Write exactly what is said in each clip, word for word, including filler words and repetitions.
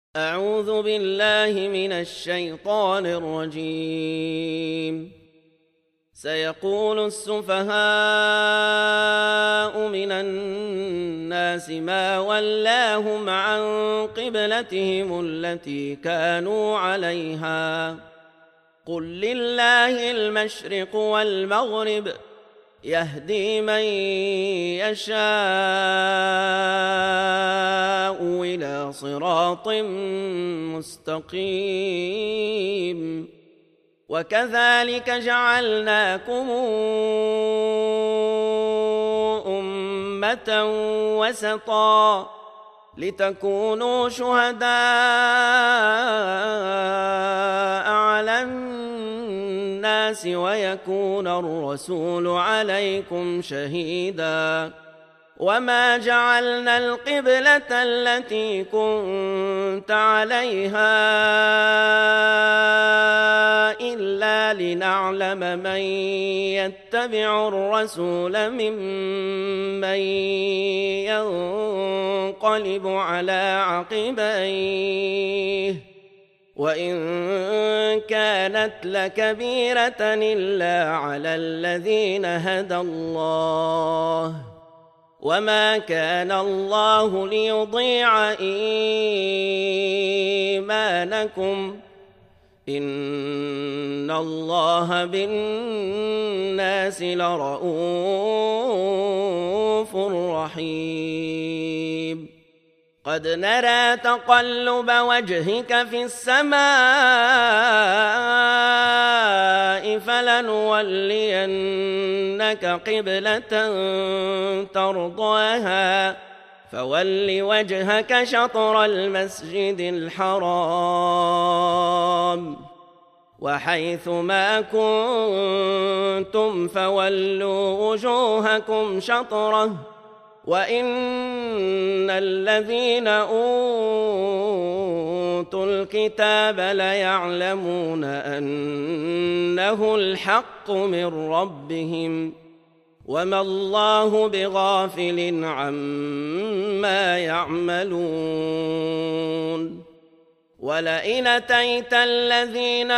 أعوذ بالله من الشيطان الرجيم. سيقول السفهاء من الناس ما ولاهم عن قبلتهم التي كانوا عليها قل لله المشرق والمغرب يهدي من يشاء إلى صراط مستقيم. وكذلك جعلناكم أمة وسطا لتكونوا شهداء على الناس ويكون الرسول عليكم شهيدا. وما جعلنا القبلة التي كنت عليها إلا لنعلم من يتبع الرسول ممن ينقلب على عقبيه وإن كانت لكبيرة إلا على الذين هدى الله وما كان الله ليضيع إيمانكم إن الله بالناس لرءوف رحيم. قد نرى تقلب وجهك في السماء فلنولينك قبلة ترضاها فول وجهك شطر المسجد الحرام وحيث ما كنتم فولوا وجوهكم شطره وإن الذين أوتوا الكتاب ليعلمون أنه الحق من ربهم وما الله بغافل عما يعملون. ولئن أتيت الذين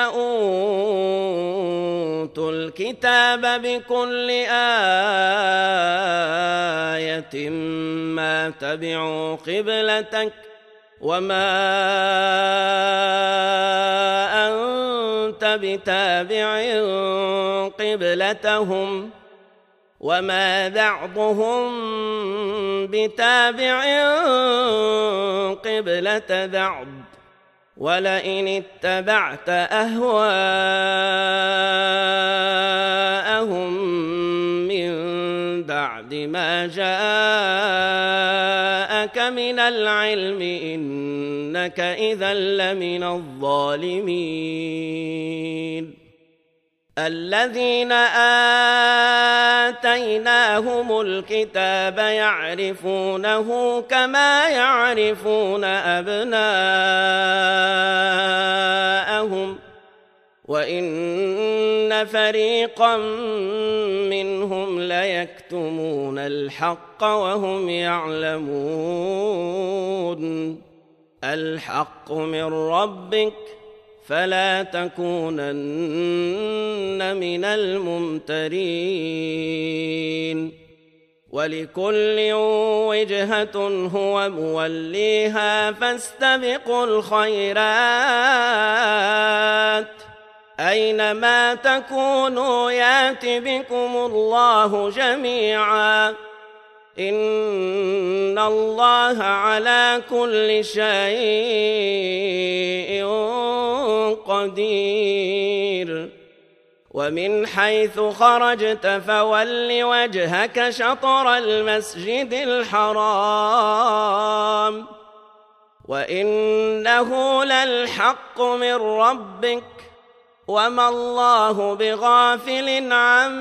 أوتوا الكتاب بكل آية ما تبعوا قبلتك وما أنت بتابع قبلتهم وما بعضهم بتابع قبلة بعض ولئن اتبعت أهواءهم من بعد ما جاءك من العلم إنك إذا لمن الظالمين. الذين آتيناهم الكتاب يعرفونه كما يعرفون أبناءهم وإن فريقا منهم ليكتمون الحق وهم يعلمون. الحق من ربك فلا تكونن من الممترين. ولكل وجهة هو موليها فاستبقوا الخيرات أينما تكونوا يات بكم الله جميعا إن الله على كل شيء قدير. ومن حيث خرجت فول وجهك شطر المسجد الحرام وإنه للحق من ربك وما الله بغافل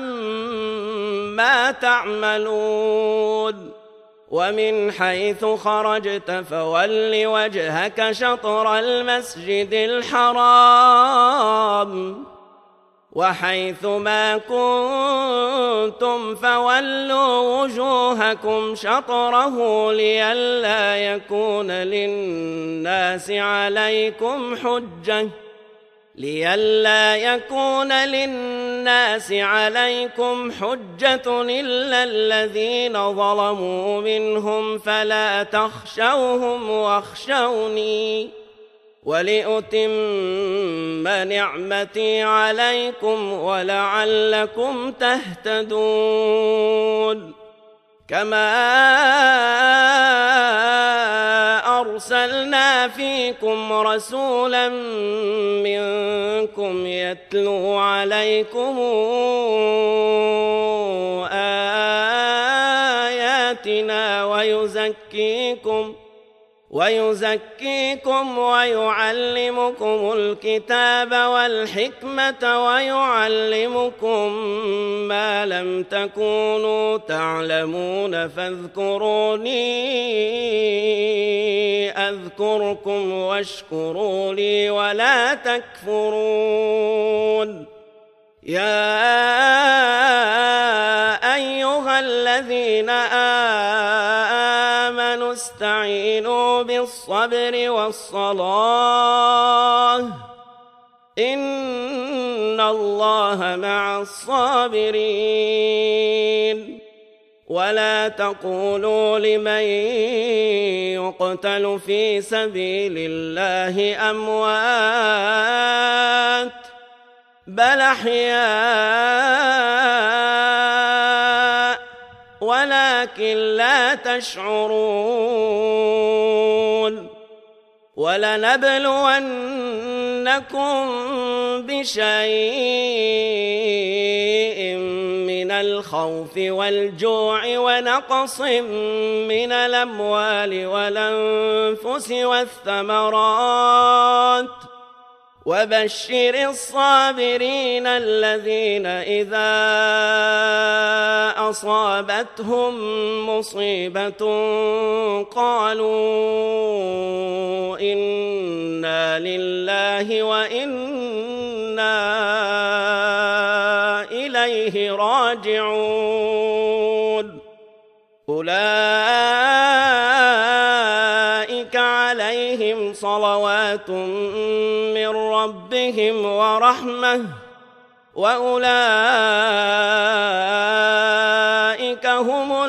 عما تعملون. ومن حيث خرجت فول وجهك شطر المسجد الحرام وحيث ما كنتم فولوا وجوهكم شطره لئلا يكون للناس عليكم حجة لئلا يكون للناس عليكم حجة إلا الذين ظلموا منهم فلا تخشوهم واخشوني ولأتم نعمتي عليكم ولعلكم تهتدون كما أرسلنا فيكم رسولا منكم يتلو عليكم آياتنا ويزكيكم ويزكيكم ويعلمكم الكتاب والحكمة ويعلمكم ما لم تكونوا تعلمون فاذكروني أذكركم واشكروا لي ولا تكفرون يا أيها الذين آمنوا استعينوا بالصبر والصلاة إن الله مع الصابرين ولا تقولوا لمن يقتل في سبيل الله أموات بل أحياء ولكن لا تشعرون ولنبلونكم بشيء من الخوف والجوع ونقص من الأموال والأنفس والثمرات وبشر الصابرين الذين إذا أصابتهم مصيبة قالوا إنا لله وإنا إليه راجعون أولئك عليهم صلوات من ربهم ورحمة وأولئك هم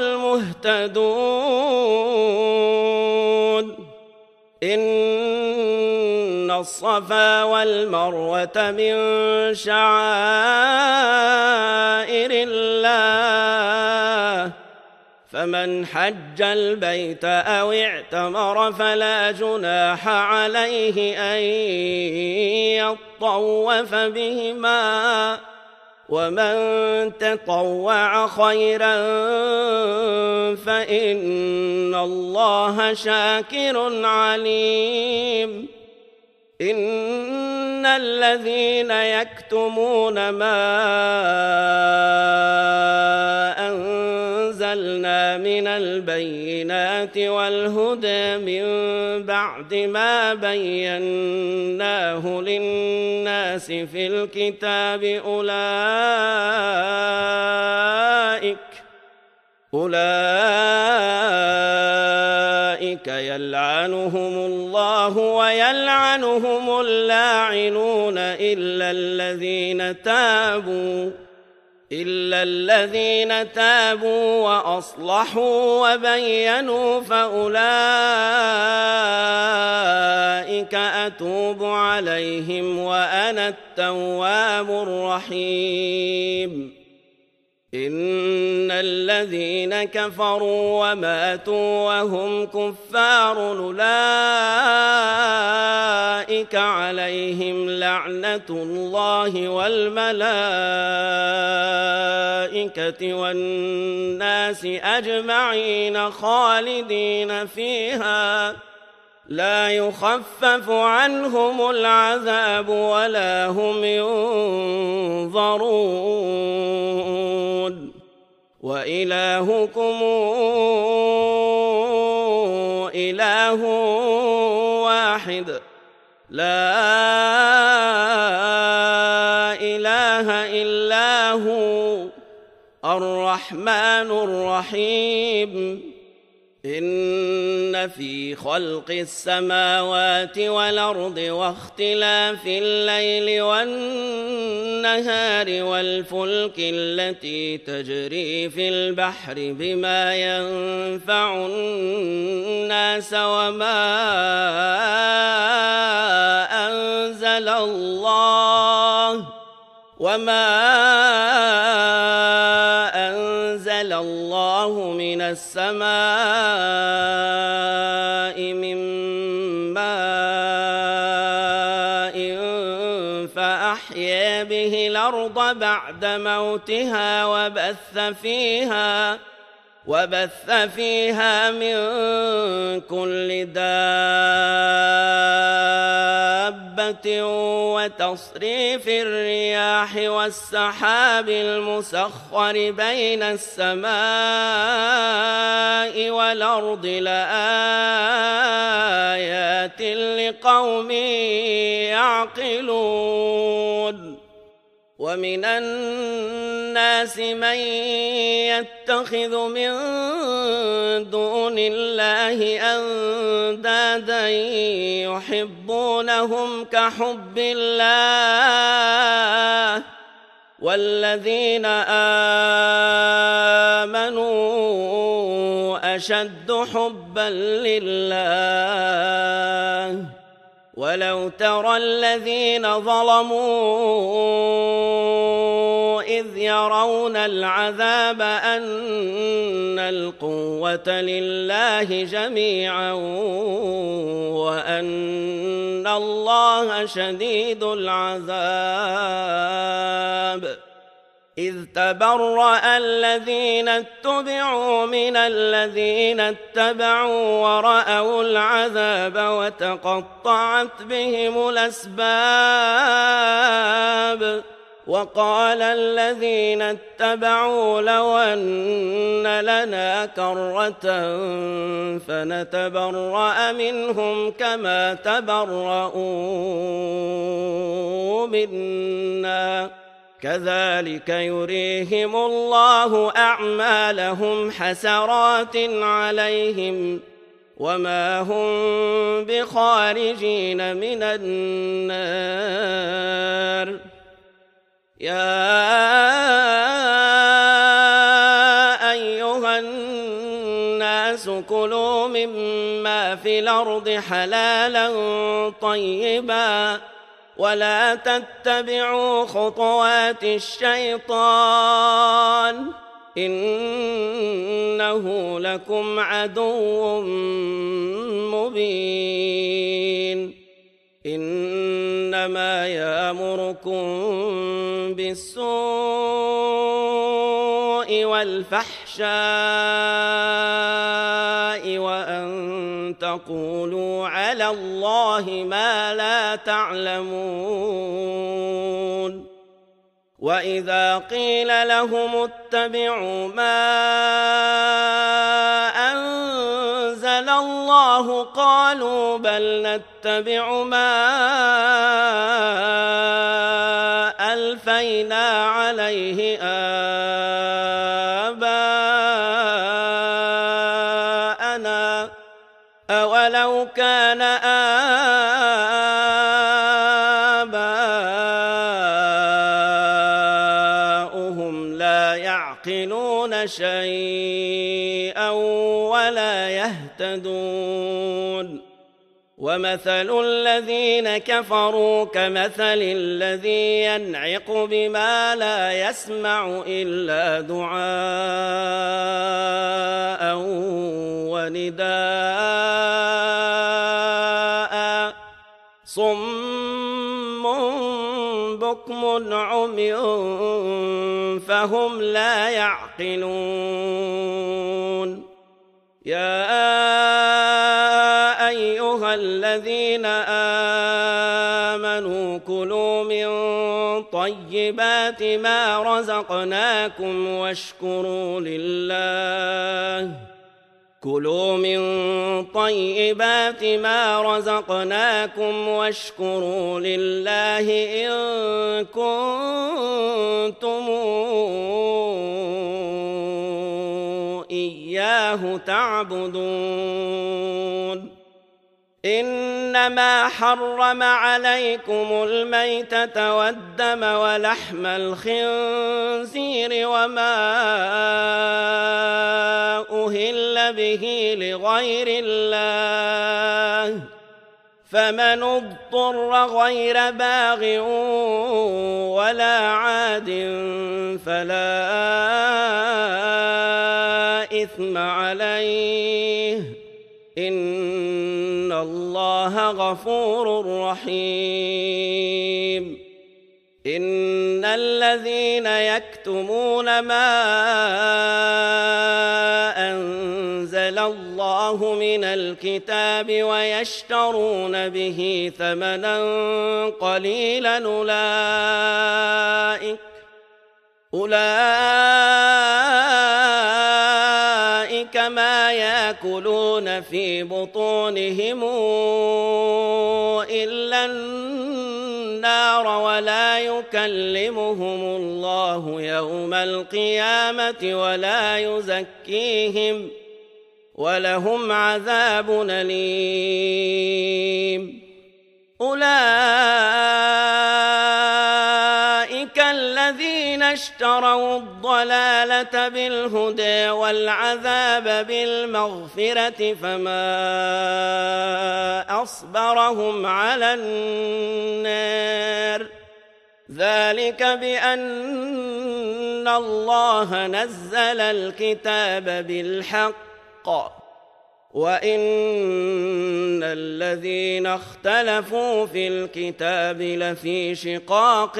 المهتدون إن الصفا والمروة من شعائر الله فمن حج البيت أو اعتمر فلا جناح عليه أن يطوف بهما ومن تطوع خيرا فإن الله شاكر عليم إن الذين يكتمون ما أنزلنا من البينات والهدى من بعد ما بيناه للناس في الكتاب أولئك أولئك يلعنهم الله ويلعنهم اللاعنون إلا الذين تابوا إلا الذين تابوا وأصلحوا وبينوا فأولئك أتوب عليهم وأنا التواب الرحيم إن الذين كفروا وماتوا وهم كفار أولئك عليهم لعنة الله والملائكة والناس أجمعين خالدين فيها لا يخفف عنهم العذاب ولا هم ينظرون وإلهكم إله واحد لا إله إلا هو الرحمن الرحيم إن في خلق السماوات والأرض واختلاف الليل والنهار والفلك التي تجري في البحر بما ينفع الناس وما أنزل الله وما أنزل الله من السماء من ماء فأحيا به الأرض بعد موتها وبث فيها وبث فيها من كل دابة وتصريف الرياح والسحاب المسخر بين السماء والأرض لآيات لقوم يعقلون ومن الناس من يتخذ من دون الله أندادا يحبونهم كحب الله والذين آمنوا أشد حبا لله ولو ترى الذين ظلموا إذ يرون العذاب أن القوة لله جميعا وأن الله شديد العذاب إذ تبرأ الذين اتبعوا من الذين اتبعوا ورأوا العذاب وتقطعت بهم الأسباب وقال الذين اتبعوا لو أن لنا كرة فنتبرأ منهم كما تبرؤوا منا كذلك يريهم الله أعمالهم حسرات عليهم وما هم بخارجين من النار يا أيها الناس كلوا مما في الأرض حلالا طيبا ولا تتبعوا خطوات الشيطان إنه لكم عدو مبين إنما يأمركم بالسوء والفحشاء وأن تقولوا على الله ما لا تعلمون وإذا قيل لهم اتبعوا ما أنزل الله قالوا بل نتبع ما ألفينا عليه آباءنا أولو كان آباؤهم لا يعقلون شيئا ولا يهتدون ومثل الذين كفروا كمثل الذي ينعق بما لا يسمع إلا دعاء ونداء صم بكم عمي فهم لا يعقلون يا أيها الذين آمنوا كلوا من طيبات ما رزقناكم واشكروا لله كلوا من طيبات ما رزقناكم واشكروا لله إن كنتم إياه تعبدون إنما حرم عليكم الميتة والدم ولحم الخنزير وما أهل به لغير الله فمن اضطر غير باغ ولا عاد فلا إثم عليه إن الله غفور رحيم إن الذين يكتمون ما أنزل الله من الكتاب ويشترون به ثمنا قليلا أولئك أولئك ما يأكلون في بطونهم إلا النار ولا يكلمهم الله يوم القيامة ولا يزكيهم ولهم عذاب أليم أولئك الذين اشتروا الضلالة بالهدى والعذاب بالمغفرة فما أصبرهم على النار ذلك بأن الله نزل الكتاب بالحق وإن الذين اختلفوا في الكتاب لفي شقاق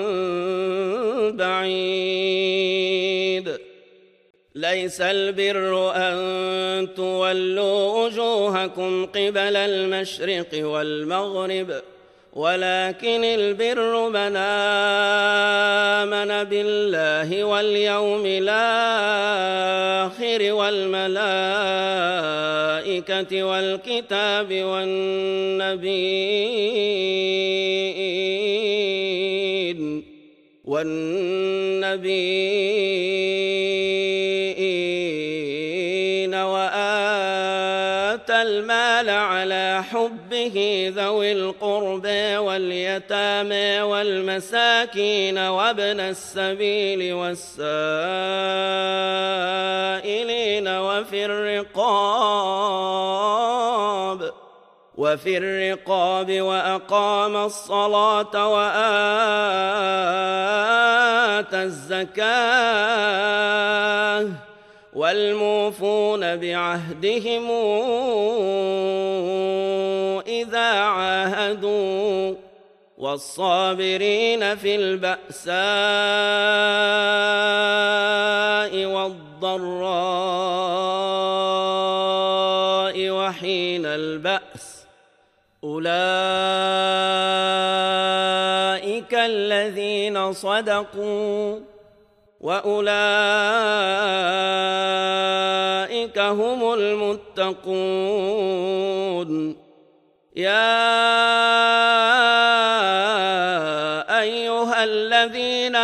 بعيد ليس البر أن تولوا وجوهكم قبل المشرق والمغرب ولكن البر من آمن بالله واليوم الآخر والملائكة والكتاب والنبيين والنبيين وآتى المال على حبه ذوي القربى واليتامى والمساكين وابن السبيل والسائلين وفي الرقاب وفي الرقاب وأقام الصلاة وآتى الزكاة والموفون بعهدهم إذا عاهدوا والصابرين في البأساء والضراء وحين البأس أولئك الذين صدقوا وأولئك هم المتقون يا أيها الذين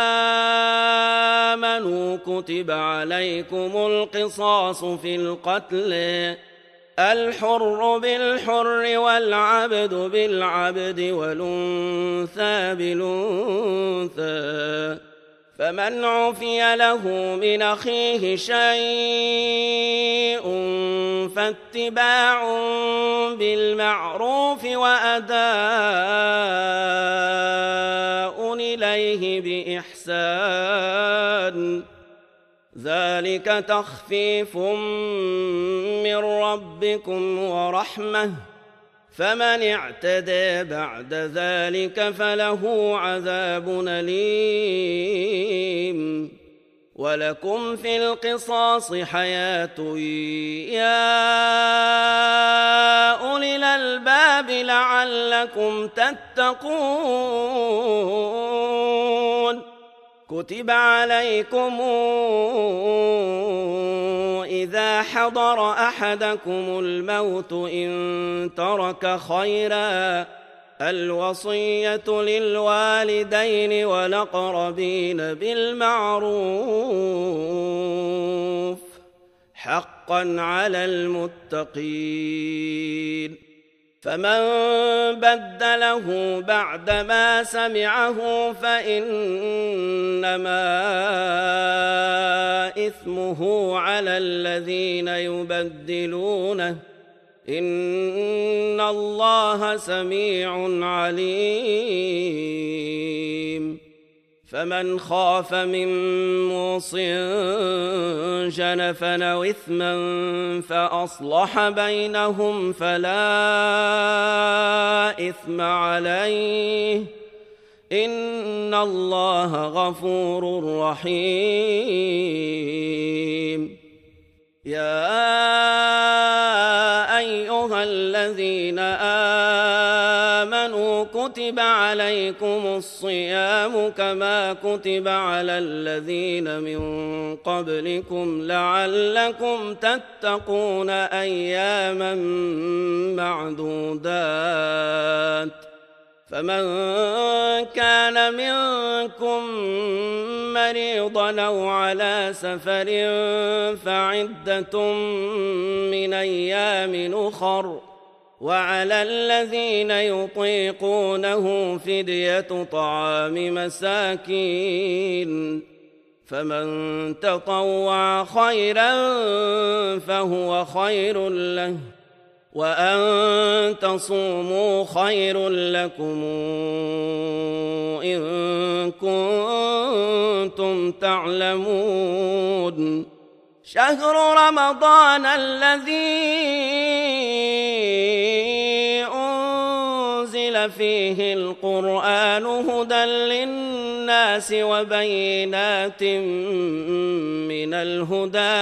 آمنوا كتب عليكم القصاص في القتل الحر بالحر والعبد بالعبد والأنثى بالأنثى فمن عفي له من أخيه شيء فاتباع بالمعروف وأداء إليه بإحسان ذلك تخفيف من ربكم ورحمة فمن اعتدى بعد ذلك فله عذاب أليم ولكم في القصاص حياة يا أولي الألباب لعلكم تتقون كتب عليكم إذا حضر أحدكم الموت إن ترك خيرا الوصية للوالدين والأقربين بالمعروف حقا على المتقين فمن بدله بعدما سمعه فإنما إثمه على الذين يبدلونه إن الله سميع عليم فمن خاف من موص جنفا أو إثما فأصلح بينهم فلا إثم عليه إن الله غفور رحيم يا أيها الذين آمنوا كتب عليكم الصيام كما كتب على الذين من قبلكم لعلكم تتقون أياما معدودات فمن كان منكم مريضا أو على سفر فعدة من أيام أخر وعلى الذين يطيقونه فدية طعام مساكين فمن تطوع خيرا فهو خير له وأن تصوموا خير لكم إن كنتم تعلمون شهر رمضان الذي أنزل فيه القرآن هدى للناس وبينات من الهدى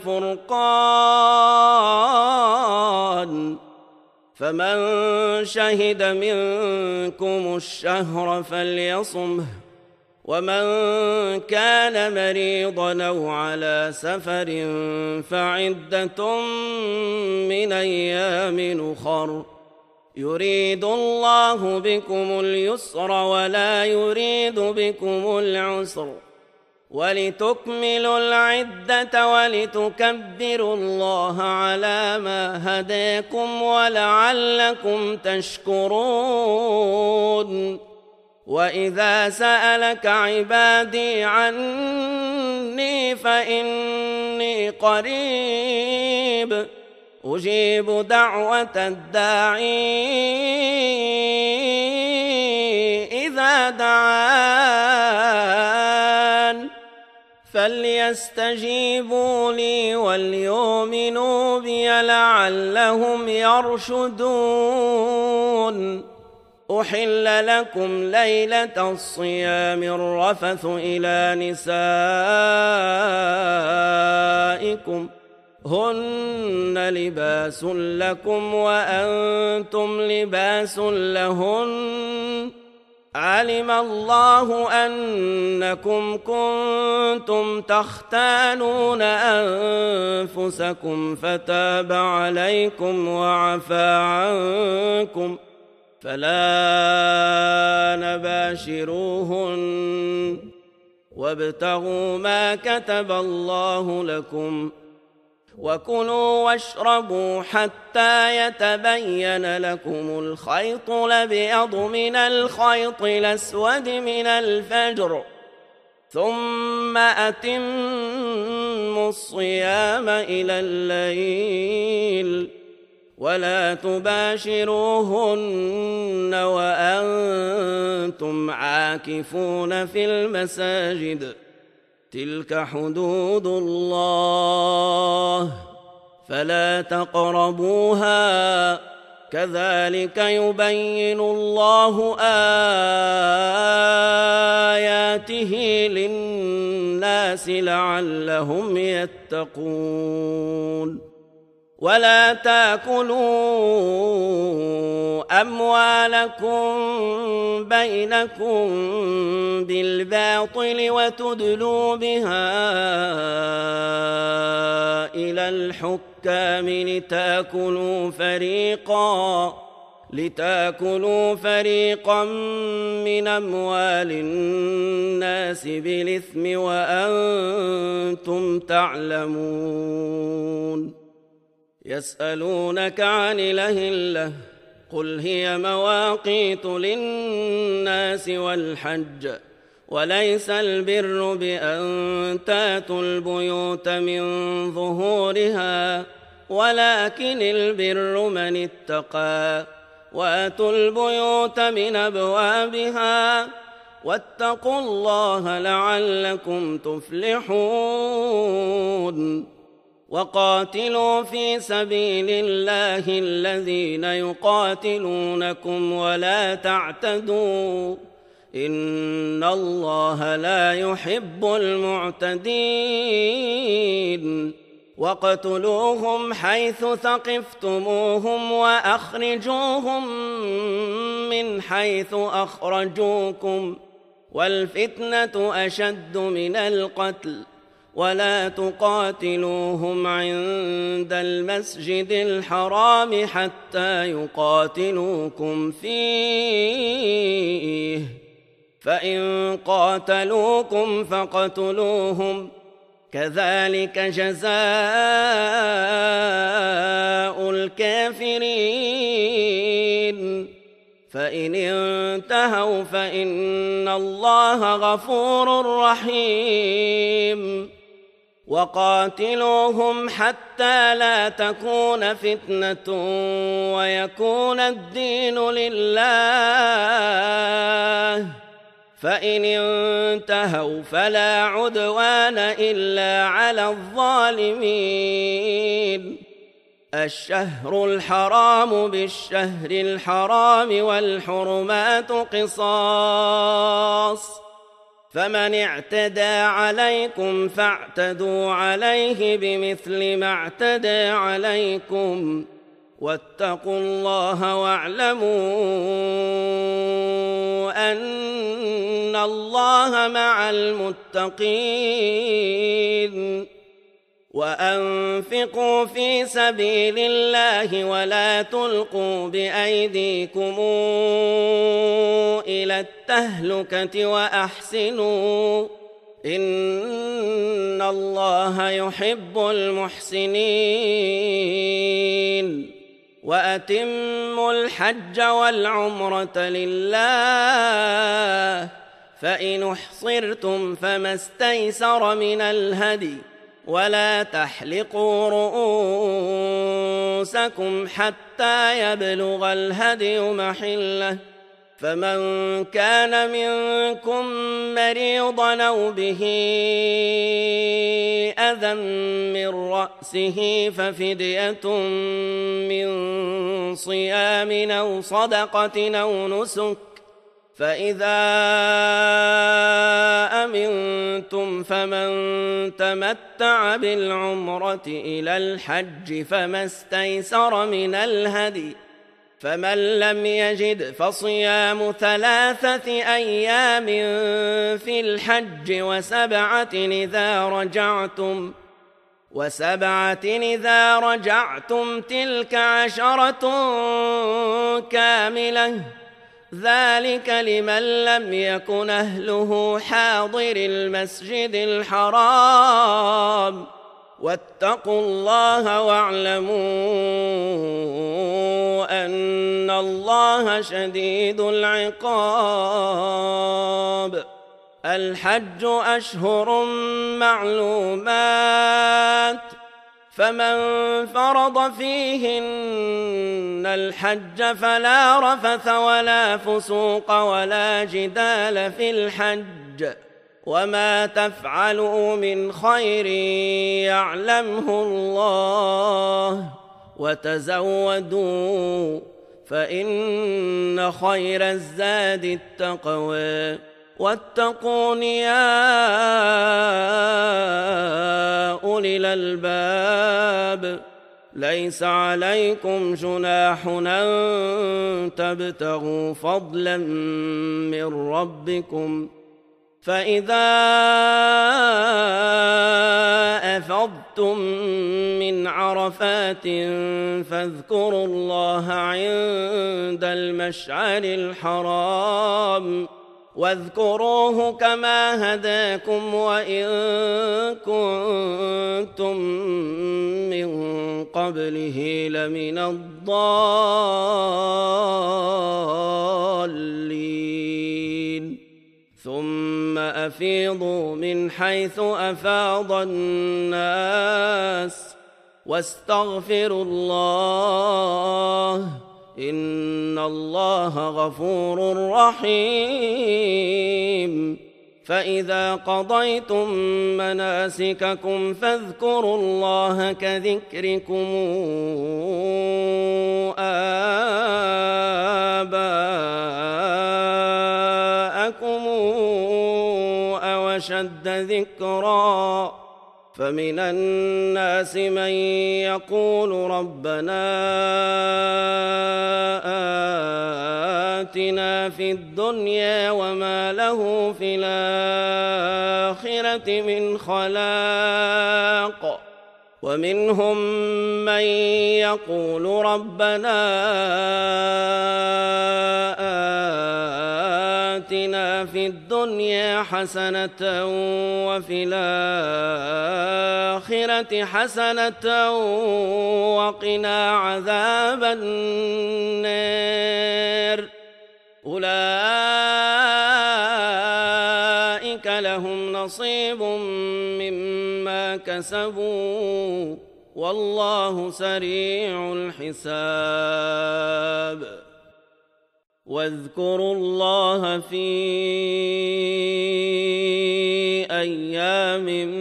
والفرقان فمن شهد منكم الشهر فليصمه ومن كان مريضا أو على سفر فعدة من أيام أخر يريد الله بكم اليسر ولا يريد بكم العسر ولتكملوا العدة ولتكبروا الله على ما هداكم ولعلكم تشكرون وإذا سألك عبادي عني فإني قريب أجيب دعوة الداعي إذا دعان فليستجيبوا لي وليؤمنوا بي لعلهم يرشدون أحل لكم ليلة الصيام الرفث إلى نسائكم هن لباس لكم وأنتم لباس لهن علم الله أنكم كنتم تختانون أنفسكم فتاب عليكم وعفى عنكم فلا نباشروهن وابتغوا ما كتب الله لكم وكلوا واشربوا حتى يتبين لكم الخيط الأبيض من الخيط الأسود من الفجر ثم أتموا الصيام إلى الليل ولا تباشروهن وأنتم عاكفون في المساجد تلك حدود الله فلا تقربوها كذلك يبين الله آياته للناس لعلهم يتقون ولا تاكلوا أموالكم بينكم بالباطل وتدلوا بها إلى الحكام لتاكلوا فريقا لتاكلوا فريقا من أموال الناس بالإثم وأنتم تعلمون. يسألونك عن الأهلة قل هي مواقيت للناس والحج وليس البر بأن تاتوا البيوت من ظهورها ولكن البر من اتقى واتوا البيوت من أبوابها واتقوا الله لعلكم تفلحون. وقاتلوا في سبيل الله الذين يقاتلونكم ولا تعتدوا إن الله لا يحب المعتدين. وقتلوهم حيث ثقفتموهم وأخرجوهم من حيث أخرجوكم والفتنة أشد من القتل ولا تقاتلوهم عند المسجد الحرام حتى يقاتلوكم فيه فإن قاتلوكم فاقتلوهم كذلك جزاء الكافرين. فإن انتهوا فإن الله غفور رحيم. وقاتلوهم حتى لا تكون فتنة ويكون الدين لله فإن انتهوا فلا عدوان إلا على الظالمين. الشهر الحرام بالشهر الحرام والحرمات قصاص فمن اعتدى عليكم فاعتدوا عليه بمثل ما اعتدى عليكم واتقوا الله واعلموا أن الله مع المتقين. وأنفقوا في سبيل الله ولا تلقوا بأيديكم إلى التهلكة وأحسنوا إن الله يحب المحسنين. وأتموا الحج والعمرة لله فإن احصرتم فما استيسر من الهدي ولا تحلقوا رؤوسكم حتى يبلغ الهدي محله فمن كان منكم مريضا أو به أذى من رأسه ففدية من صيام أو صدقة أو نسك فإذا أمنتم فمن تمتع بالعمرة إلى الحج فما استيسر من الهدي فمن لم يجد فصيام ثلاثة أيام في الحج وسبعة إذا رجعتم وسبعة إذا رجعتم تلك عشرة كاملة ذلك لمن لم يكن أهله حاضر المسجد الحرام واتقوا الله واعلموا أن الله شديد العقاب. الحج أشهر معلومات فمن فرض فيهن الحج فلا رفث ولا فسوق ولا جدال في الحج وما تفعلوا من خير يعلمه الله وتزودوا فإن خير الزاد التقوى واتقون يا أولي الألباب ليس عليكم جناح أن تبتغوا فضلا من ربكم فإذا أفضتم من عرفات فاذكروا الله عند المشعر الحرام واذكروه كما هداكم وإن كنتم من قبله لمن الضالين ثم أفيضوا من حيث أفاض الناس واستغفروا الله إن الله غفور رحيم فإذا قضيتم مناسككم فاذكروا الله كذكركم آباءكم أو أشد ذكرا فمن الناس من يقول ربنا آتنا في الدنيا وما له في الآخرة من خلاق ومنهم من يقول ربنا آتنا في الدنيا حسنة وفي الآخرة حسنة وقنا عذاب النار أولئك لهم نصيب مما كسبوا والله سريع الحساب واذكروا الله في أيام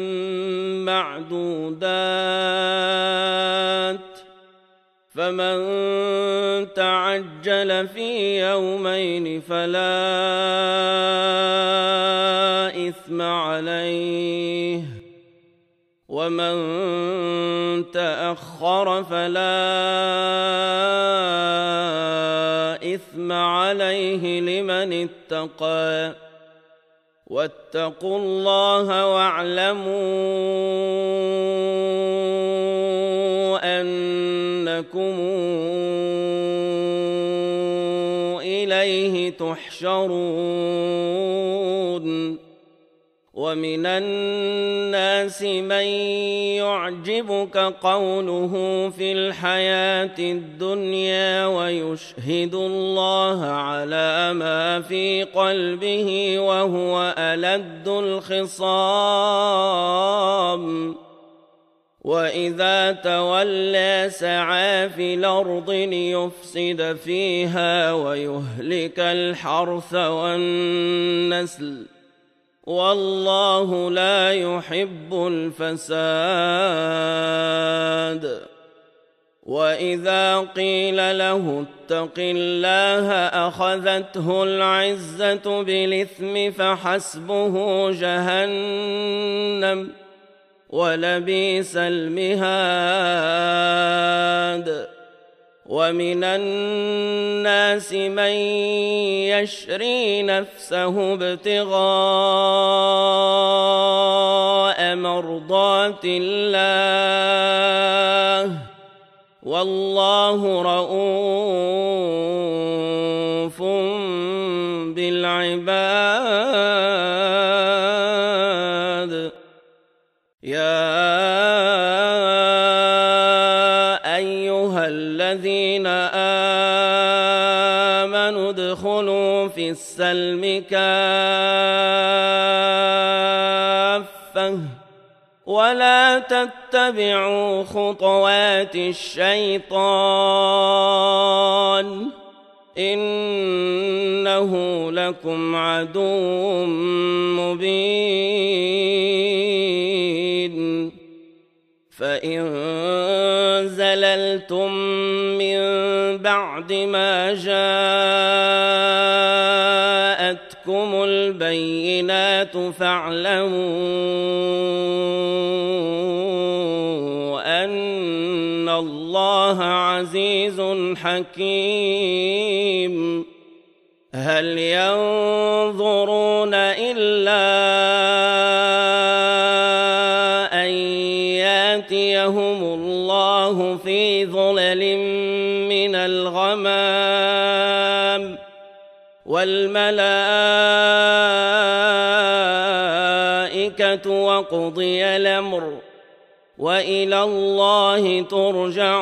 معدودات فمن تعجل في يومين فلا إثم عليه ومن تأخر فلا إثم عليه لمن اتقى واتقوا الله واعلموا أنكم إليه تحشرون ومن الناس من يعجبك قوله في الحياة الدنيا ويشهد الله على ما في قلبه وهو ألد الخصام وإذا تولى سعى في الأرض ليفسد فيها ويهلك الحرث والنسل والله لا يحب الفساد وإذا قيل له اتق الله أخذته العزة بالإثم فحسبه جهنم ولبئس المهاد ومن الناس من يشري نفسه ابتغاء مرضات الله والله رؤوف بالعباد يا أيها الذين آمنوا ادخلوا في السلم كافة ولا تتبعوا خطوات الشيطان إنه لكم عدو مبين فإن زللتم من بعد ما جاءتكم البينات فاعلموا أن الله عزيز حكيم هل ينظرون إلا أن يأتيهم الله في ظلل من الغمام والملائكة وقضي الأمر وإلى الله ترجع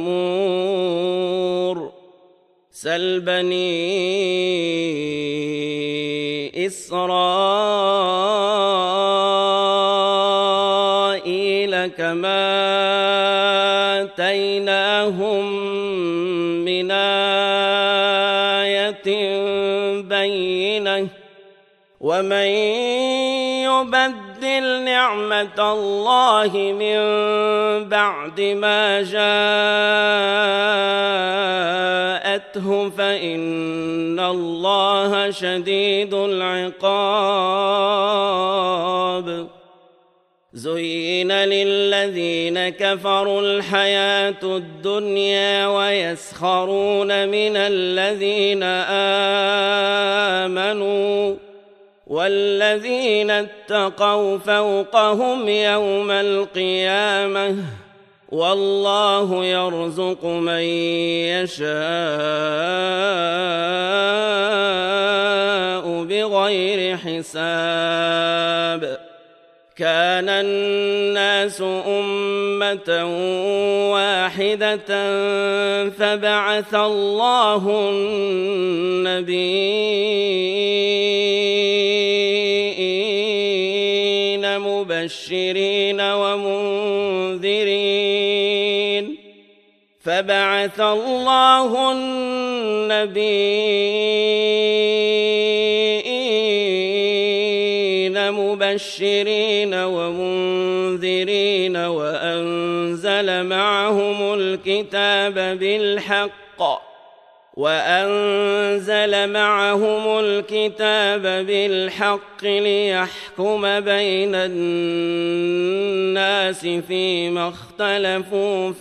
الأمور سل بني إسرائيل كما آتيناهم من آية بينة ومن يبدل نعمة الله من بعد ما جاءته فإن الله شديد العقاب زين للذين كفروا الحياة الدنيا ويسخرون من الذين آمنوا والذين اتقوا فوقهم يوم القيامة والله يرزق من يشاء بغير حساب كان الناس أمة واحدة فبعث الله النبيين مبشرين ومنذرين فبعث الله النبيين مبشرين ومنذرين وأنزل معهم الكتاب بالحق وأنزل معهم الكتاب بالحق ليحكم بين الناس فيما اختلفوا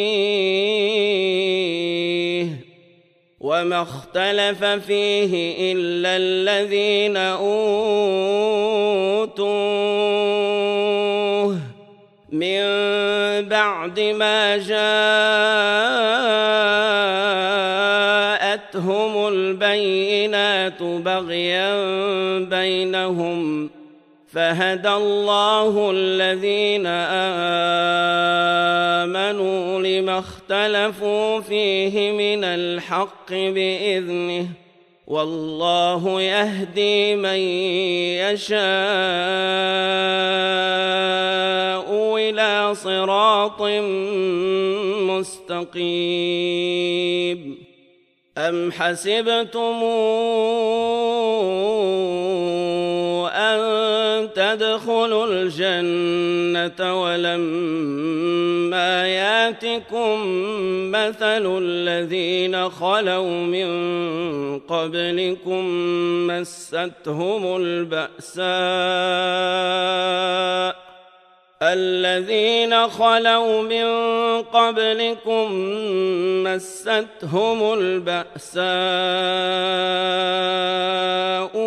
فيه وما اختلف فيه إلا الذين أوتوه من بعد ما جاءتهم البينات بغيا بينهم فهدى الله الذين آمنوا لما اختلفوا فيه من الحق بإذنه والله يهدي من يشاء إلى صراط مستقيم أم حسبتم أن تدخلوا الجنة ولما ياتكم مثل الذين خلوا من قبلكم مستهم البأساء الذين خلوا من قبلكم مستهم البأساء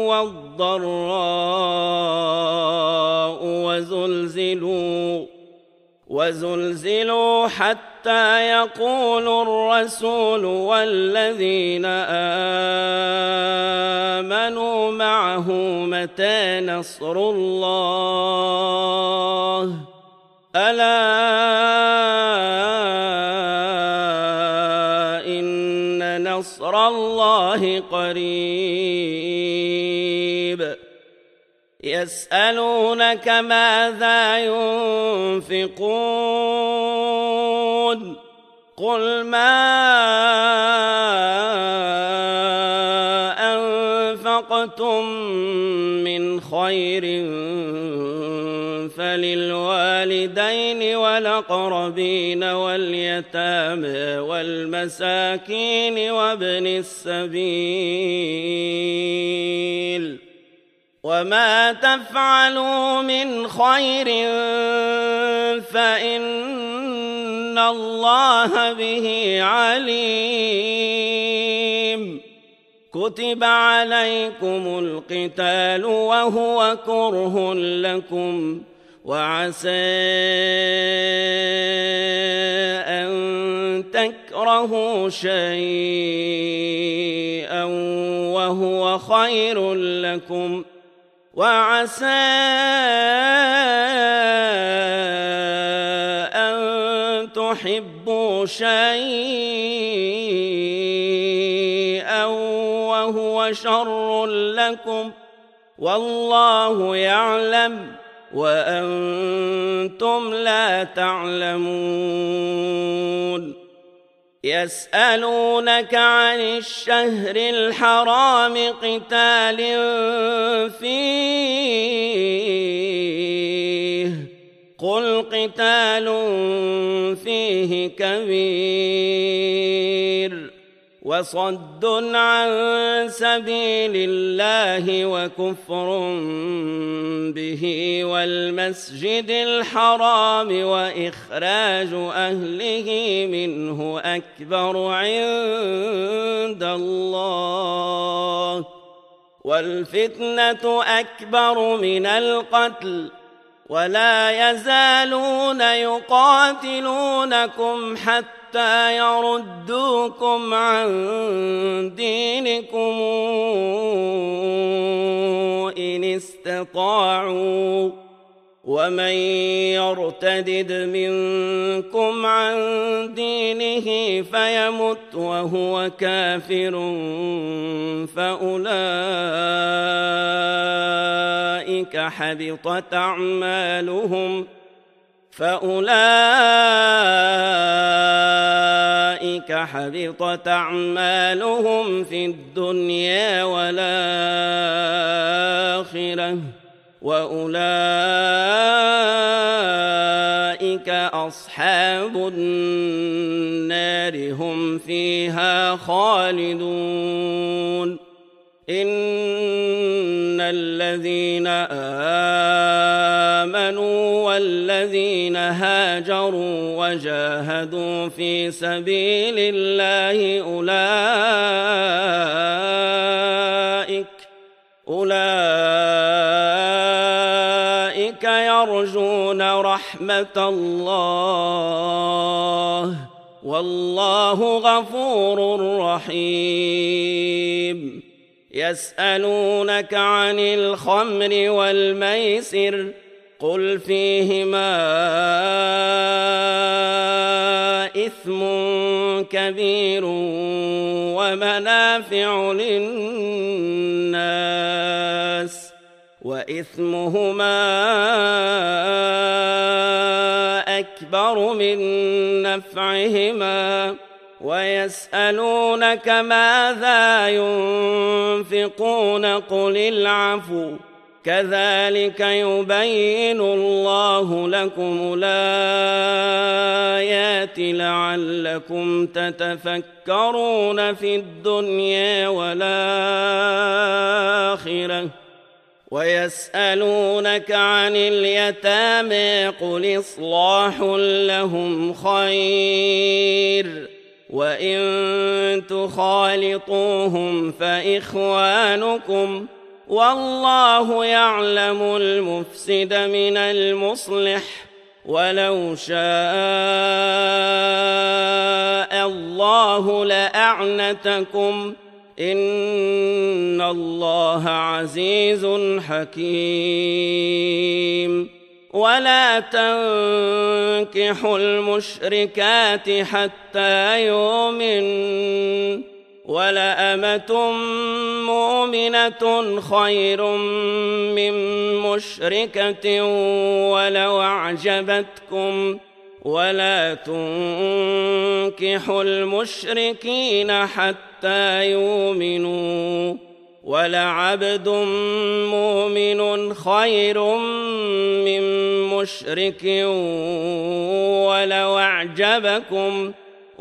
والضراء وزلزلوا وزلزلوا حتى يقول الرسول والذين آمنوا معه متى نصر الله ألا إن نصر الله قريب يسألونك ماذا ينفقون قل ما أنفقتم من خير فللوالدين والأقربين واليتامى والمساكين وابن السبيل وما تفعلوا من خير فإن إن الله به عليم. كتب عليكم القتال وهو كره لكم وعسى أن تكرهوا شيئا وهو خير لكم وعسى أن تحبوا شيئا وهو شر لكم والله يعلم وأنتم لا تعلمون. يسألونك عن الشهر الحرام قتال فيه قل قتال فيه كبير وصد عن سبيل الله وكفر به والمسجد الحرام وإخراج أهله منه أكبر عند الله والفتنة أكبر من القتل ولا يزالون يقاتلونكم حتى حتى يردوكم عن دينكم إن استطاعوا ومن يرتدد منكم عن دينه فيمت وهو كافر فأولئك حبطت أعمالهم فأولئك حبطت أعمالهم في الدنيا والآخرة وأولئك أصحاب النار هم فيها خالدون. إن الذين آمنوا والذين هاجروا وجاهدوا في سبيل الله أولئك أولئك يرجون رحمة الله والله غفور رحيم. يسألونك عن الخمر والميسر قل فيهما إثم كبير ومنافع للناس وإثمهما أكبر من نفعهما ويسألونك ماذا ينفقون قل العفو كذلك يبين الله لكم الآيات لعلكم تتفكرون في الدنيا والآخرة. ويسألونك عن اليتامى قل إصلاح لهم خير وإن تخالطوهم فإخوانكم والله يعلم المفسد من المصلح ولو شاء الله لأعنتكم إن الله عزيز حكيم. ولا تنكحوا المشركات حتى يؤمنوا ولأمة مؤمنة خير من مشركة ولو أعجبتكم ولا تنكحوا المشركين حتى يؤمنوا ولعبد مؤمن خير من مشرك ولو أعجبكم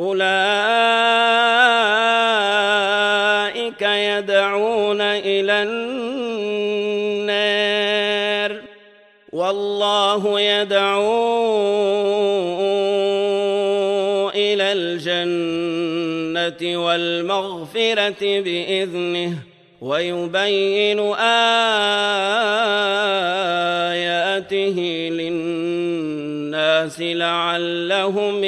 أولئك يدعون إلى النار والله يدعو والمغفرة بإذنه ويبين آياته للناس لعلهم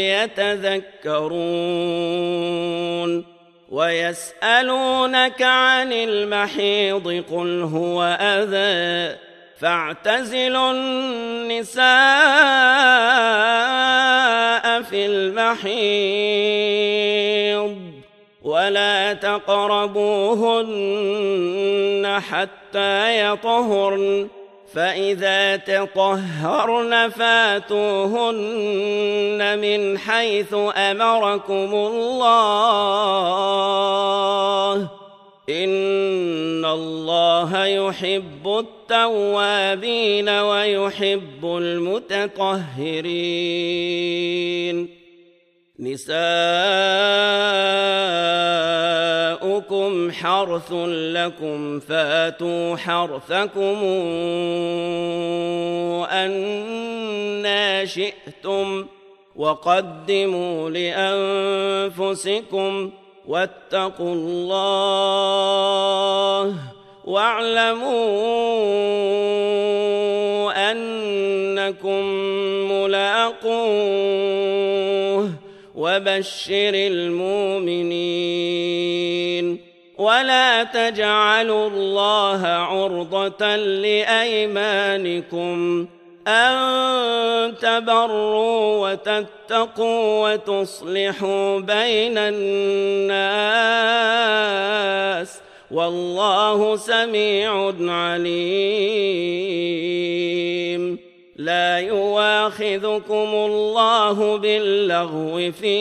يتذكرون ويسألونك عن المحيض قل هو أذى فاعتزلوا النساء في المحيض ولا تقربوهن حتى يطهرن فإذا تطهرن فاتوهن من حيث أمركم الله إن الله يحب التوابين ويحب المتطهرين نساؤكم حرث لكم فاتوا حرثكم أنى شئتم وقدموا لأنفسكم واتقوا الله واعلموا أنكم ملاقوه وبشر المؤمنين ولا تجعلوا الله عرضة لأيمانكم أن تبروا وتتقوا وتصلحوا بين الناس والله سميع عليم لا يواخذكم الله باللغو في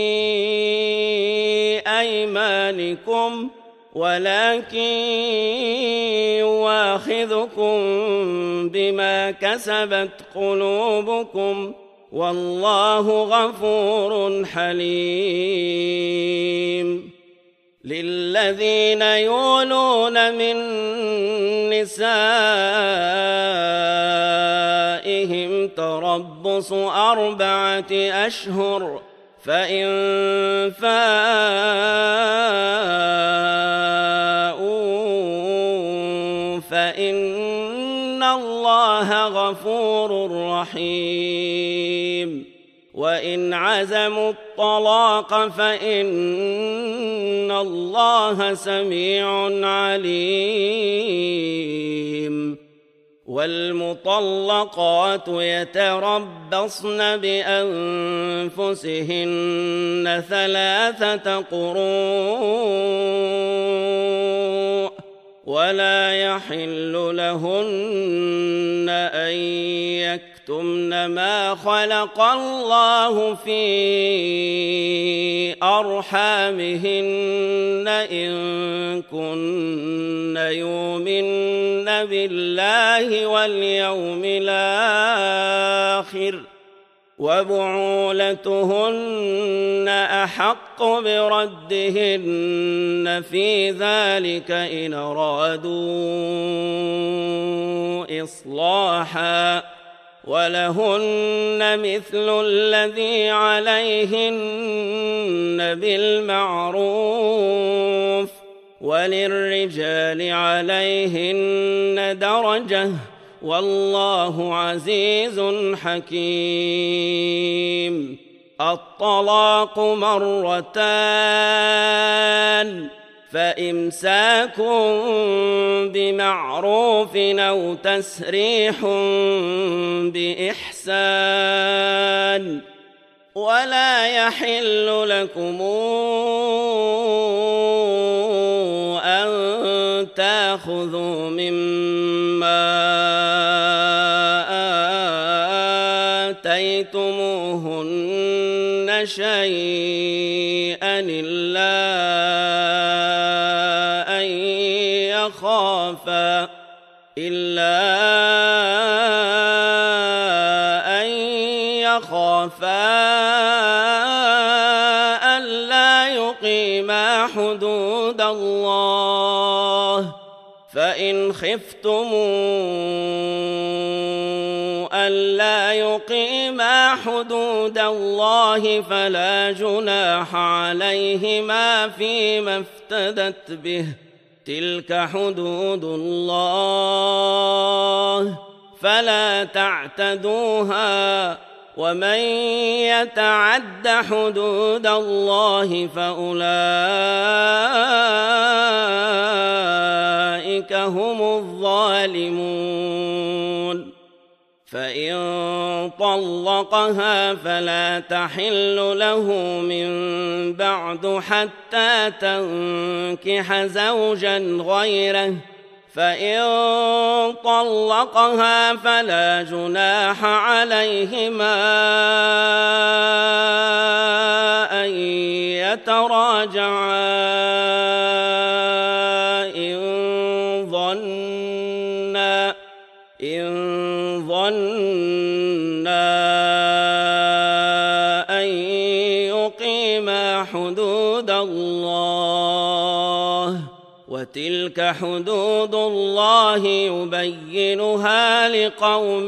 أيمانكم ولكن يواخذكم بما كسبت قلوبكم والله غفور حليم للذين يولون من نسائهم تربص أربعة أشهر فإن فاءوا فإن الله غفور رحيم وإن عزموا الطلاق فإن الله سميع عليم والمطلقات يتربصن بأنفسهن ثلاثة قروء ولا يحل لهن أن يكتمن ما خلق الله في أرحامهن إن كن يؤمن بالله واليوم الآخر وبعولتهن أحق بردهن في ذلك إن أرادوا إصلاحا ولهن مثل الذي عليهن بالمعروف وللرجال عليهن درجة والله عزيز حكيم الطلاق مرتان فإمساك بمعروف أو تسريح بإحسان ولا يحل لكم أن تأخذوا مما آتيتموهن شيئا إلا أن يخافا إلا أن يخافا ألا يقيما حدود الله فإن خفتم ألا يقيما حدود الله فلا جناح عليهما فيما افتدت به تلك حدود الله فلا تعتدوها ومن يتعد حدود الله فأولئك هم الظالمون. فإن طلقها فلا تحل له من بعد حتى تنكح زوجا غيره فإن طلقها فلا جناح عليهما أن يتراجعا إن ظنا إن ظنا أن يقيما حدود الله وتلك حدود الله يبينها لقوم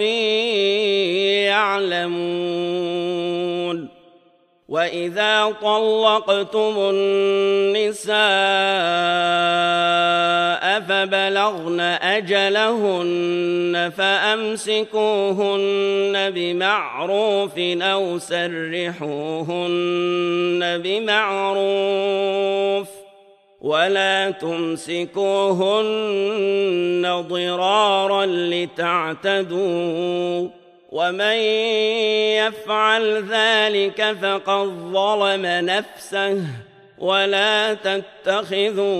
يعلمون. وإذا طلقتم النساء فبلغن أجلهن فأمسكوهن بمعروف أو سرحوهن بمعروف ولا تمسكوهن ضرارا لتعتدوا ومن يفعل ذلك فقد ظلم نفسه ولا تتخذوا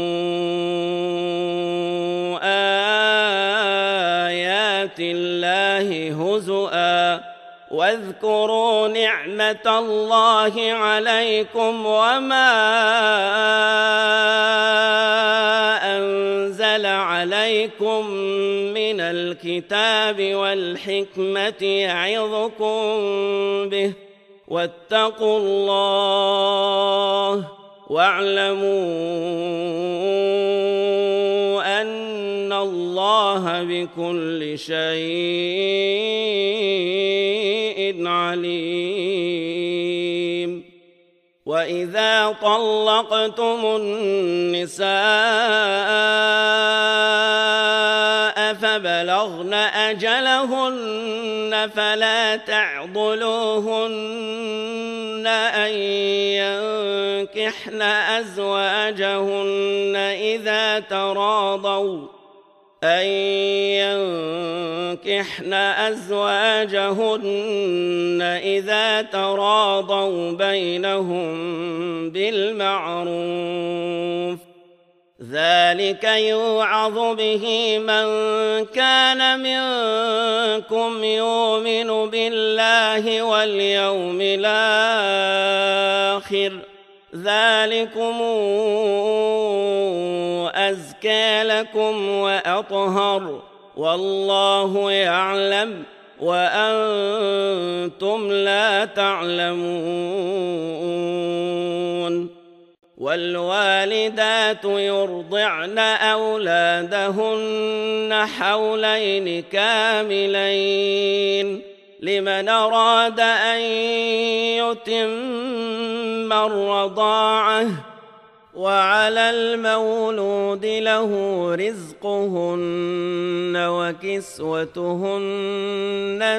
آيات الله هزؤا واذكروا نعمة الله عليكم وما أنزل عليكم من الكتاب والحكمة يعظكم به واتقوا الله واعلموا أن الله بكل شيء عليم. وإذا طلقتم النساء فبلغن أجلهن فلا تعضلوهن أن ينكحن أزواجهن إذا تراضوا أن ينكحن أزواجهن إذا تراضوا بينهم بالمعروف ذلك يوعظ به من كان منكم يؤمن بالله واليوم الآخر ذلكم أزكى لكم وأطهر والله يعلم وأنتم لا تعلمون. والوالدات يرضعن أولادهن حولين كاملين لمن أراد أن يتم الرضاعة وعلى المولود له رزقهن وكسوتهن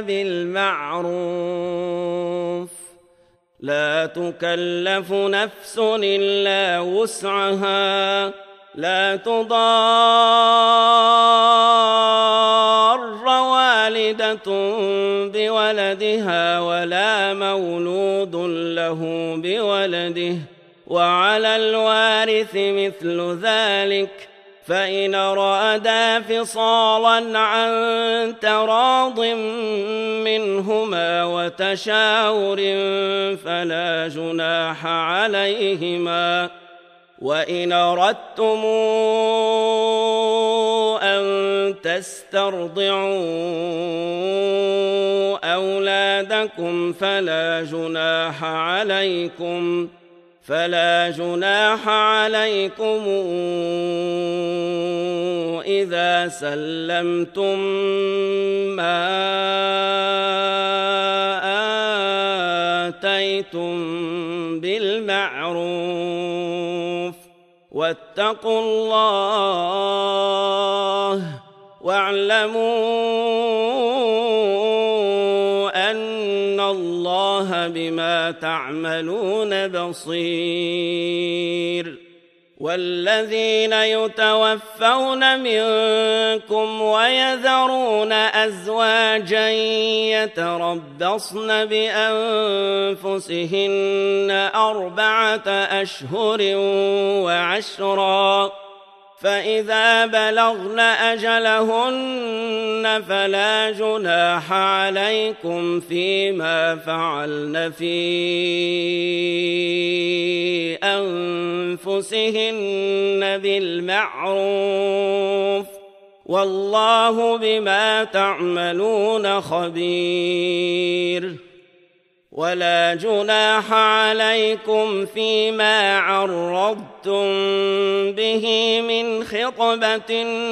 بالمعروف لا تكلف نفس إلا وسعها لا تضار والدة بولدها ولا مولود له بولده وعلى الوارث مثل ذلك فإن أرادا فصالا عن تراض منهما وتشاور فلا جناح عليهما. وإن أردتم أن تسترضعوا أولادكم فلا جناح عليكم فلا جناح عليكم إذا سلمتم ما آتيتم بالمعروف واتقوا الله واعلموا أن الله بما تعملون بصير. والذين يتوفون منكم ويذرون أزواجا يتربصن بأنفسهن أربعة أشهر وعشرا فإذا بلغن أجلهن فلا جناح عليكم فيما فعلن في أنفسهن بالمعروف والله بما تعملون خبير. ولا جناح عليكم فيما عرضتم به من خطبة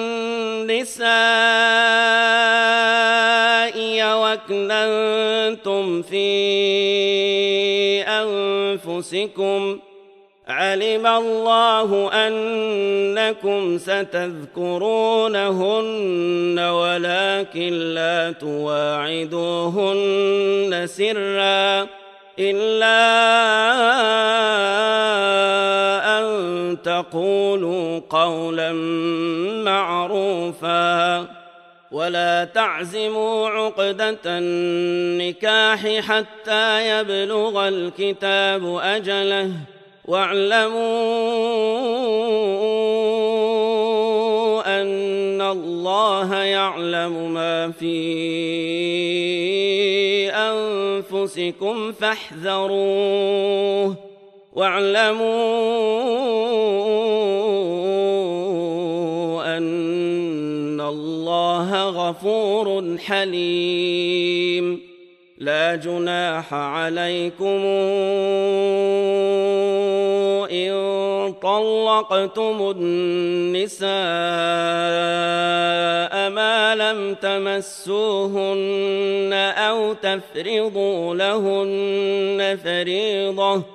النساء وأكننتم في أنفسكم علم الله أنكم ستذكرونهن ولكن لا تواعدوهن سرا إلا أن تقولوا قولا معروفا ولا تعزموا عقدة النكاح حتى يبلغ الكتاب أجله واعلموا أن الله يعلم ما في أنفسكم فاحذروه واعلموا أن الله غفور حليم. لا جناح عليكم إن طلقتم النساء ما لم تمسوهن أو تفرضوا لهن فريضة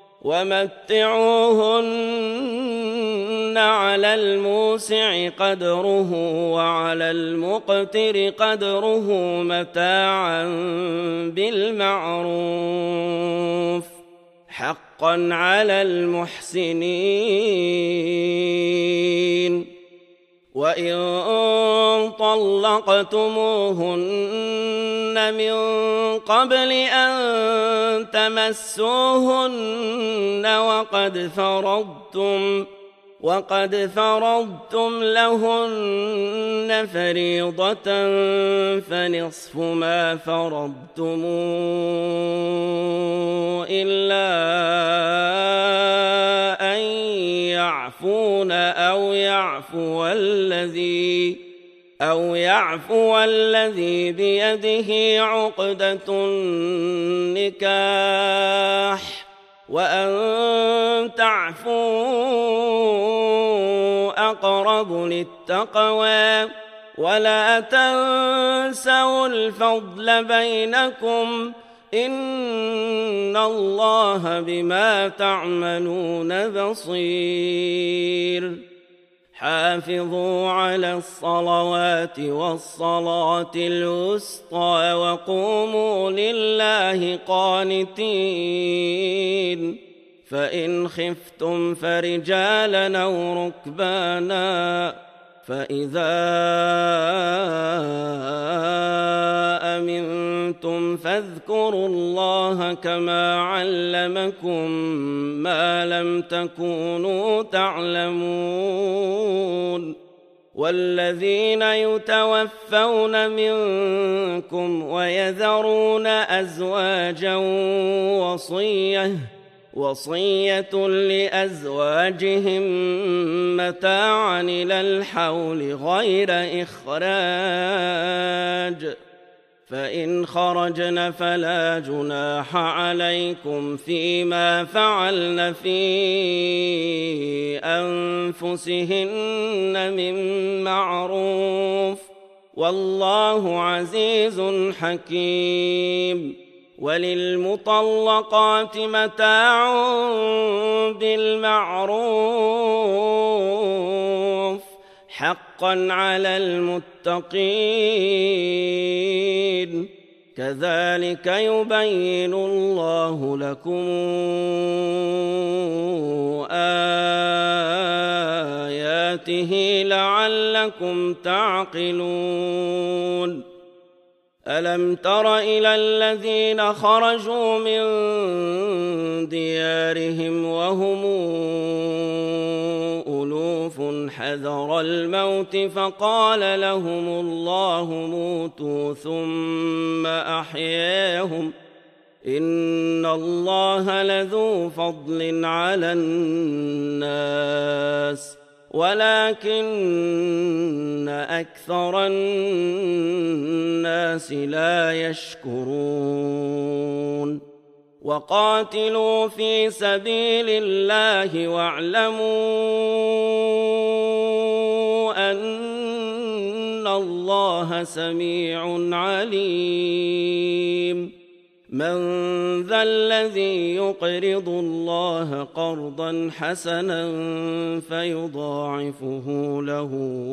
ومتعوهن على الموسع قدره وعلى المقتر قدره متاعا بالمعروف حقا على المحسنين. وإن طلقتموهن من قبل أن تمسوهن وقد فرضتم وقد فرضتم لهن فريضة فنصف ما فرضتم إلا أن يعفون أو يعفو الذي أو يعفو الذي بيده عقدة النكاح وأن تعفوا أقرب للتقوى ولا تنسوا الفضل بينكم إن الله بما تعملون بصير. حافظوا على الصلوات والصلاة الوسطى وقوموا لله قانتين. فإن خفتم فرجالا أو ركبانا فإذا أمنتم فاذكروا الله كما علمكم ما لم تكونوا تعلمون. والذين يتوفون منكم ويذرون أزواجا وصية وصية لأزواجهم متاعا إلى الحول غير إخراج فإن خرجن فلا جناح عليكم فيما فعلن في أنفسهن من بالمعروف والله عزيز حكيم. وللمطلقات متاع بالمعروف حقا على المتقين كذلك يبين الله لكم آياته لعلكم تعقلون. ألم تر إلى الذين خرجوا من ديارهم وهم ألوف حذر الموت فقال لهم الله موتوا ثم أحياهم إن الله لذو فضل على الناس ولكن أكثر الناس لا يشكرون. وقاتلوا في سبيل الله واعلموا أن الله سميع عليم. من ذا الذي يقرض الله قرضا حسنا فيضاعفه له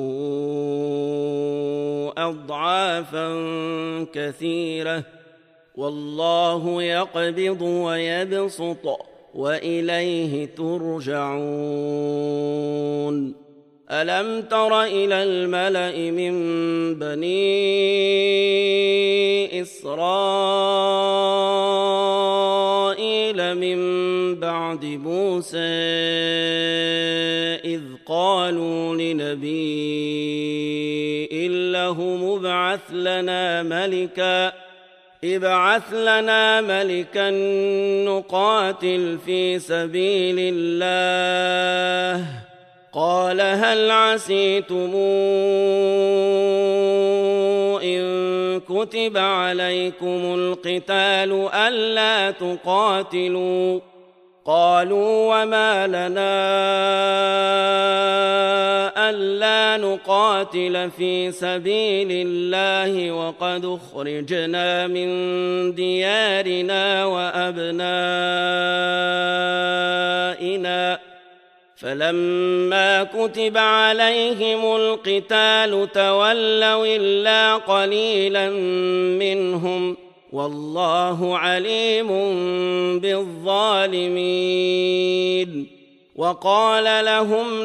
أضعافا كثيرة والله يقبض ويبسط وإليه ترجعون. ألم تر إلى الملأ من بني إسرائيل من بعد موسى إذ قالوا لنبي له ابعث لنا ملكا ابعث لنا ملكا نقاتل في سبيل الله قال هل عسيتم إن كتب عليكم القتال ألا تقاتلوا قالوا وما لنا ألا نقاتل في سبيل الله وقد أخرجنا من ديارنا وأبنائنا فلما كتب عليهم القتال تولوا إلا قليلا منهم والله عليم بالظالمين. وقال لهم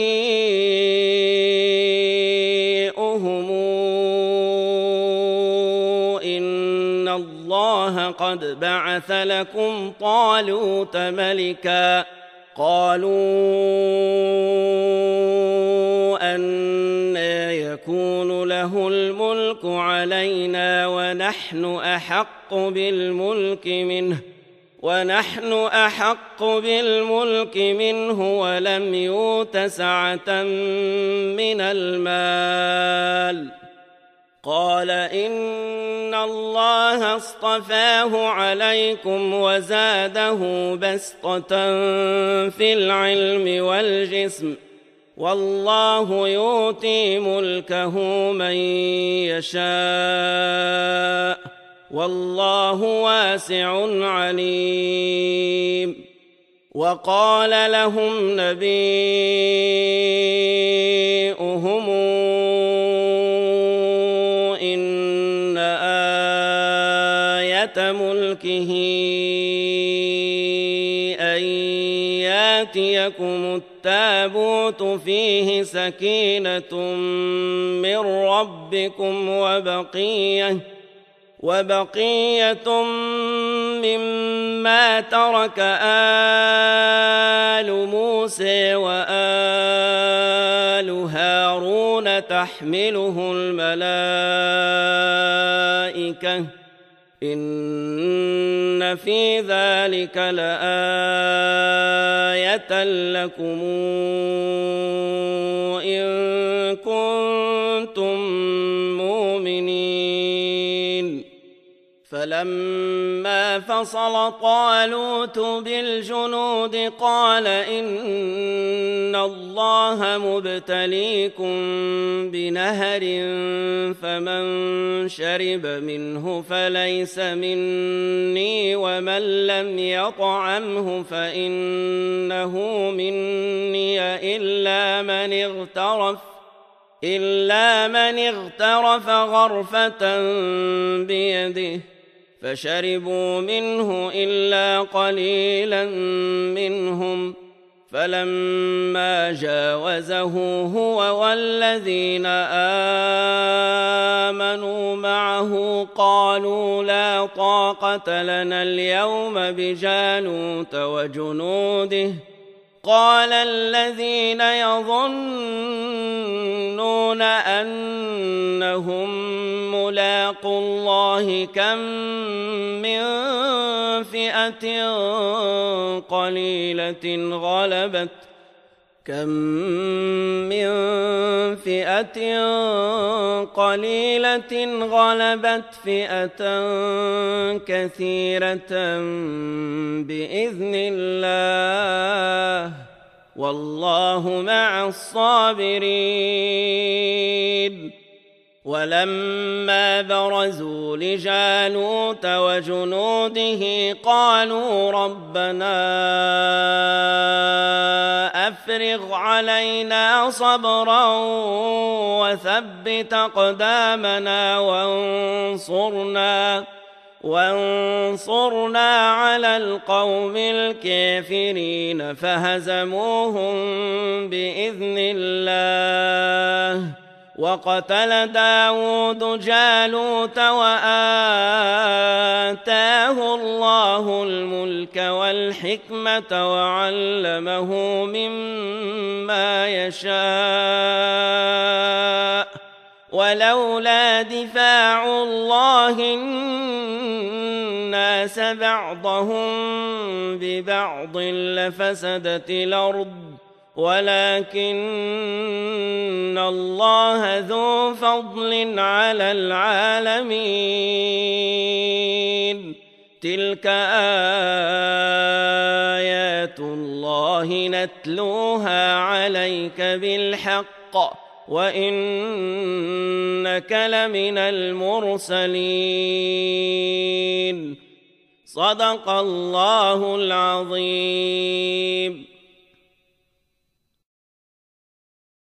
نبيؤهم إن الله قد بعث لكم طالوت ملكا قالوا أنى يكون له الملك علينا ونحن أحق بالملك منه ونحن أحق بالملك منه ولم يؤت سعة من المال قال إن الله اصطفاه عليكم وزاده بسطة في العلم والجسم والله يؤتي ملكه من يشاء والله واسع عليم. وقال لهم نبيؤهم إن آية ملكه أن يأتيكم التابوت فيه سكينة من ربكم وبقية وبقية مما ترك آل موسى وآل هارون تحمله الملائكة إن في ذلك لآية لكم إن كنتم مؤمنين. فلما فصل طالوت بالجنود قال إن الله مبتليكم بنهر فمن شرب منه فليس مني ومن لم يطعمه فإنه مني إلا من اغترف إلا من اغترف غرفة بيده فشربوا منه إلا قليلا منهم فلما جاوزه هو والذين آمنوا معه قالوا لا طاقة لنا اليوم بجالوت وجنوده قال الذين يظنون أنهم ملاقو الله كم من فئة قليلة غلبت كم من فئة قليلة غلبت فئة كثيرة بإذن الله والله مع الصابرين. ولما برزوا لجالوت وجنوده قالوا ربنا أفرغ علينا صبرا وثبت أقدامنا وانصرنا وانصرنا على القوم الكافرين فهزموهم بإذن الله. وقتل داود جالوت وآتاه الله الملك والحكمة وعلمه مما يشاء ولولا دفاع الله الناس بعضهم ببعض لفسدت الأرض ولكن الله ذو فضل على العالمين. تلك آيات الله نتلوها عليك بالحق وإنك لمن المرسلين. صدق الله العظيم.